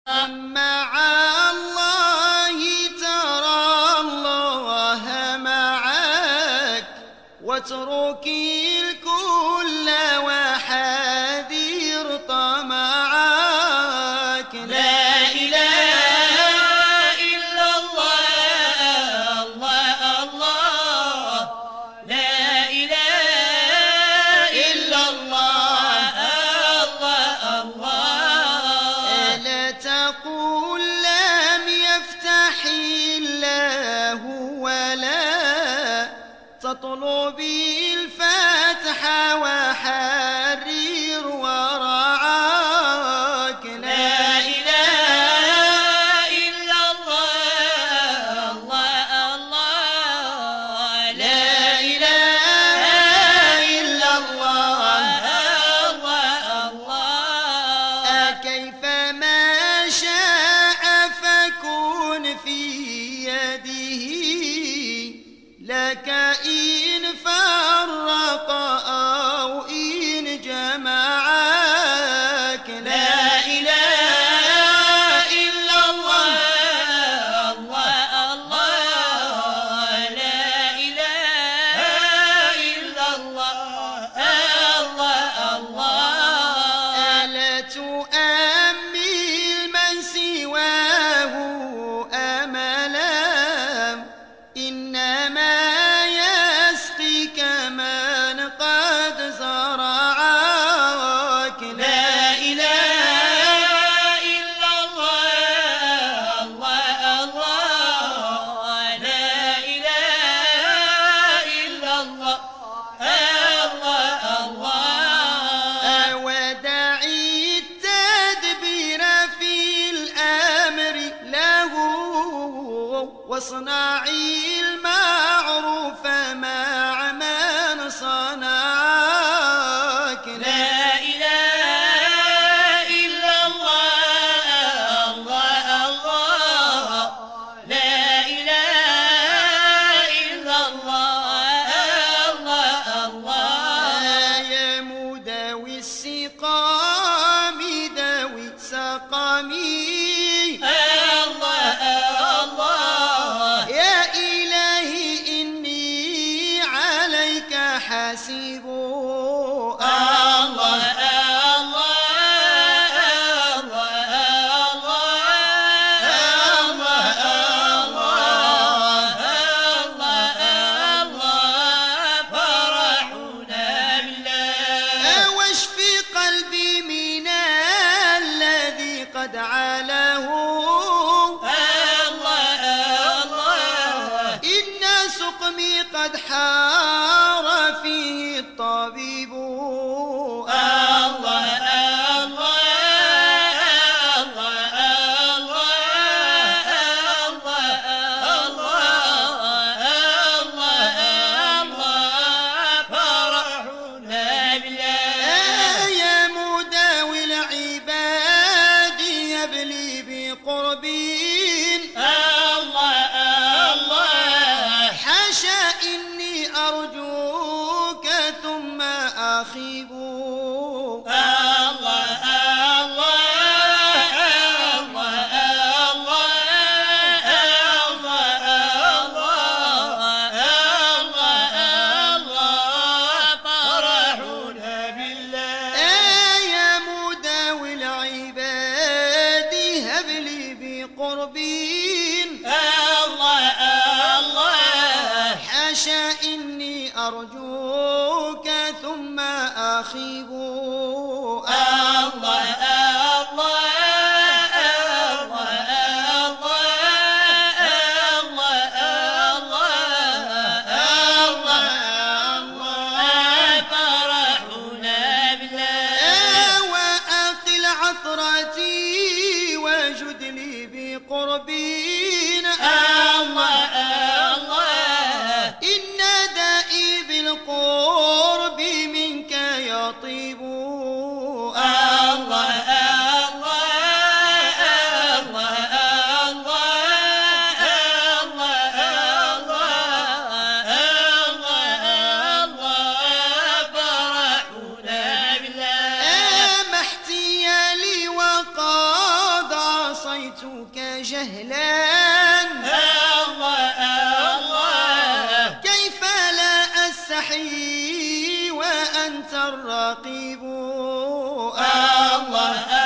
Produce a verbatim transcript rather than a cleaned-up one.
مع الله ترى الله معك، واترك الكل وحذر طمعك. لا إله إلا الله الله الله، لا إله إلا الله الله الله. لا تقل لم يفتح الله ولا تطلب الفتح وحرر ورعاك. لا إله إلا الله الله الله، لا إله إلا الله الله الله. كيفما شاء فكن في يده لك إن فرق أو إن جمعك. لا إله إلا الله الله الله، لا إله إلا الله الله الله. ألا تؤمل من سواه أملا، إنما يسقيك من قد زرعك. لا إله إلا الله الله الله، لا إله إلا الله الله الله. ودع التدبير في الأمر له، واصنع المعروف مع من صنعك. لا إله إلا الله الله الله، لا إله إلا الله الله الله. يا مداوي السقام داوي سقمي، الله الله. يا إلهي إني عليك حسيب. الله الله واشف قلبي من الذي قد عله، إن سقمي قد حار فيه الطبيب. يا مداوي العباد هب لي بقرب، حاشا إني أرجوك ثم أخيب. يا مداوي العباد هب لي بقرب، حاشا إني أرجوك ثم أخيب. وأقل عثرتي وجد لي بقرب، إن دائي بالقرب منك يطيب. ما احتيالي وقد عصى عصيتك جهلا الله الله كيف لا أستحي وأنت الرقيب الله